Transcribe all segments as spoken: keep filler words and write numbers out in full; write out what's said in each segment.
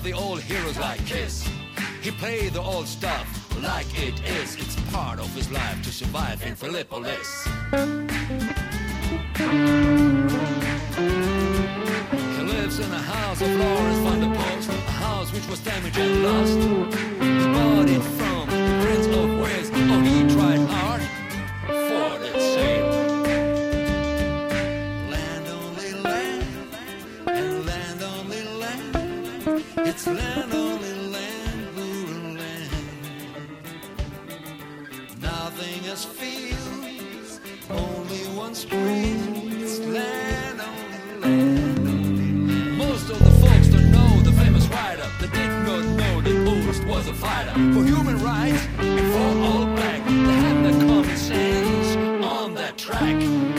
love the old heroes like Kiss. He played the old stuff like it is. It's part of his life to survive in Philippolis. He lives in a house of Lawrence van der Post, a house which was damaged and lost. He bought it from the Prince of Wales. Oh, he tried hard for that sale. Land only land, and land only land. It's land only land, rural land. Nothing else feels, only one stream. It's land only land. Most of the folks don't know the famous writer. They did not know that Ulst was a fighter for human rights and for all black. They had their common sense on that track.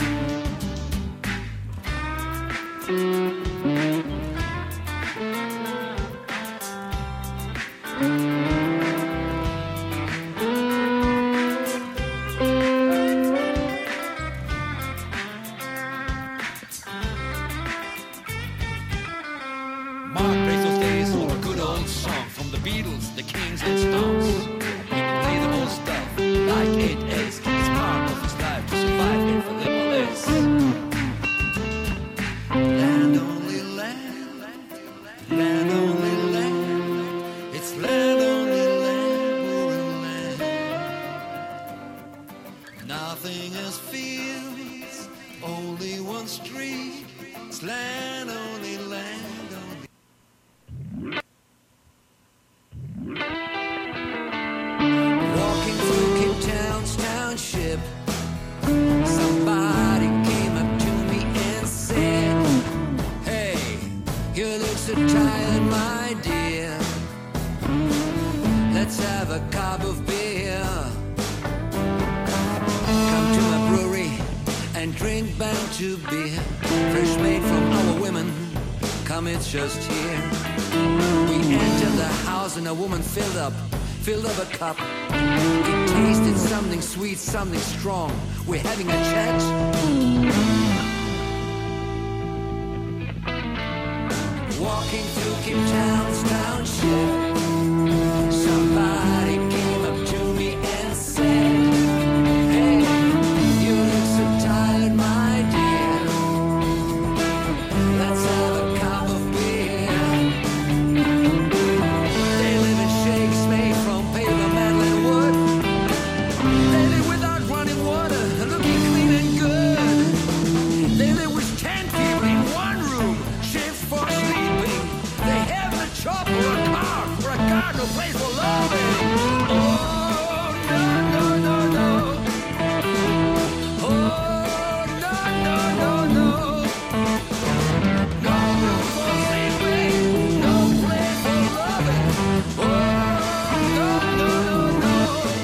Mark plays those days for a good old song from the Beatles, the Kings and Stones. He can play the old stuff like it is. It's part of his life to survive in Philippolis. Land only land, land only land. It's land only land, rural land. Nothing else feels, only one street. It's land only land. Walking through Cape Town's township, somebody came up to me and said, "Hey, you look so tired, my dear. Let's have a cup of beer. Come to my brewery and drink Bantu beer, fresh made from our women. Come, it's just here." We entered the house and a woman filled up, filled up a cup. It tasted something sweet, something strong. We're having a chat. Walking through Cape Town's township, somebody came up to me and said, "Hey, you look so tired, my dear. Let's have a cup of beer." They live in shakes made from paper, metal and wood. They live without running water, looking clean and good. They live with ten people in one room, shift for sleeping. They have a job or a car, or a car, no place for loving. Oh, no, no, no, no. Oh, no, no, no, no. No room for sleeping, no place for loving. Oh, no, no, no, no.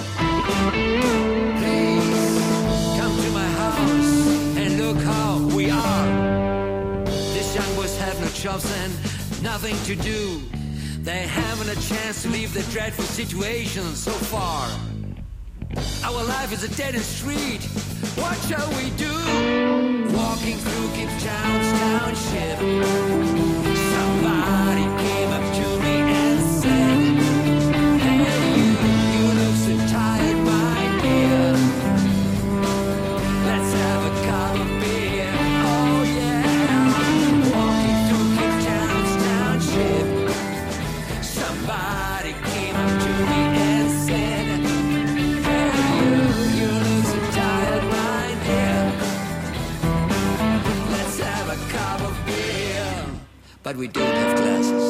Please come to my house and look how we are. These young boys have no jobs and nothing to do. They haven't a chance to leave their dreadful situation so far. Our life is a dead-end street. What shall we do? Walking through Cape Town's township, somebody came up to me and said, "Hey, you, you look so tired, my dear. Let's have a cup of beer." Oh yeah. Walking through Cape Town's township, somebody came up to me and said, "Hey, you, you look so tired, my dear. Let's have a cup of beer." But we don't have glasses.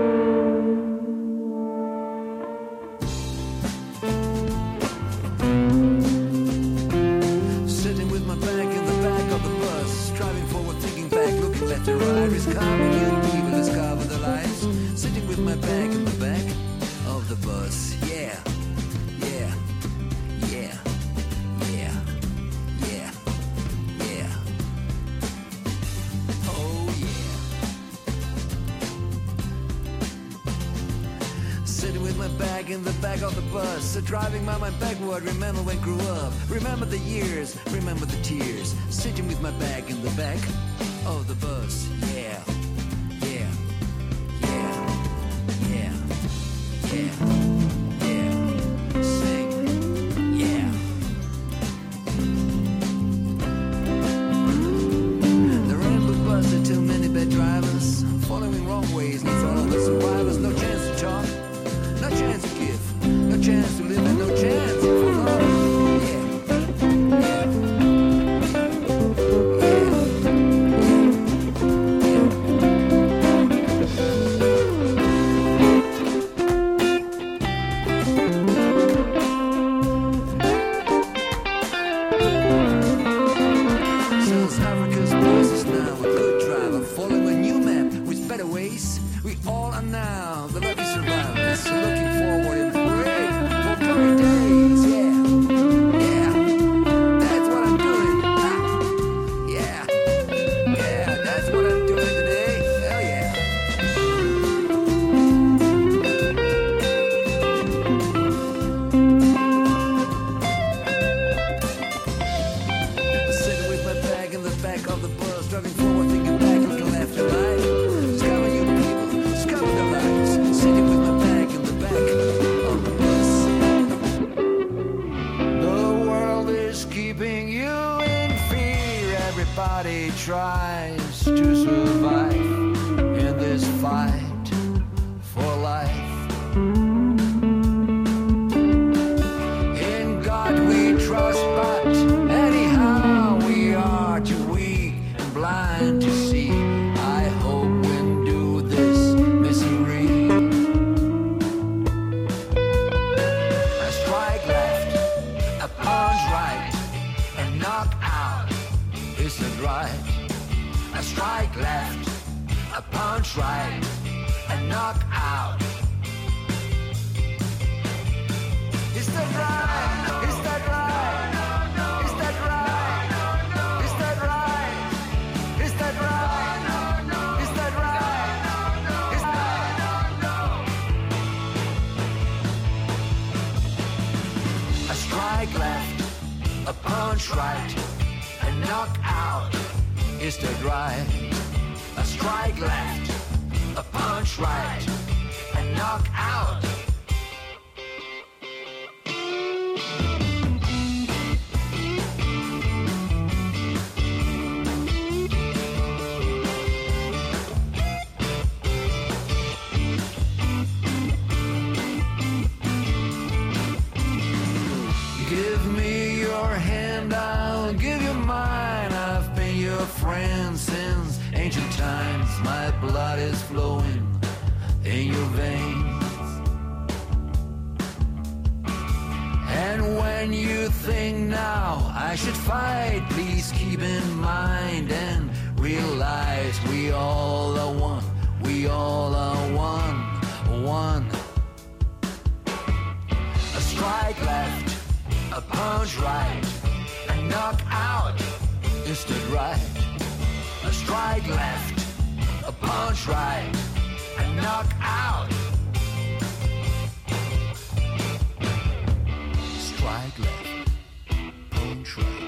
Sitting with my bag in the back of the bus, driving forward, thinking back, looking left and right. Discovering new people, discover the lights. Sitting with my bag in the back of the bus. Yeah, yeah, yeah, yeah, yeah, yeah. Oh yeah. Sitting with my bag in the back of the bus, so driving my mind backward. Remember when I grew up, remember the years, remember the tears. Sitting with my bag in the back of the bus. Yeah, yeah, yeah, Everybody tries to survive in this fight for life. In God we trust, but anyhow we are too weak and blind to see. I hope we'll do this misery. A strike left, a punch right, a knockout. Is that right? A strike left, a punch right, a knockout. Is that right? Is that right? Is that right? Is that right? Is that right? Is that right? Is that right? A strike left, a punch right, a knockout. Is that right? A strike left, a punch right, a knockout. Give me your hand, I'll give you mine. I've been your friend since ancient times. My blood is flowing in your veins. And when you think now I should fight, please keep in mind and realize we all are one. We all are one, one. A strike left, a punch right, a knockout. Is that right? A strike left, a punch right, a knockout. Strike left, punch right.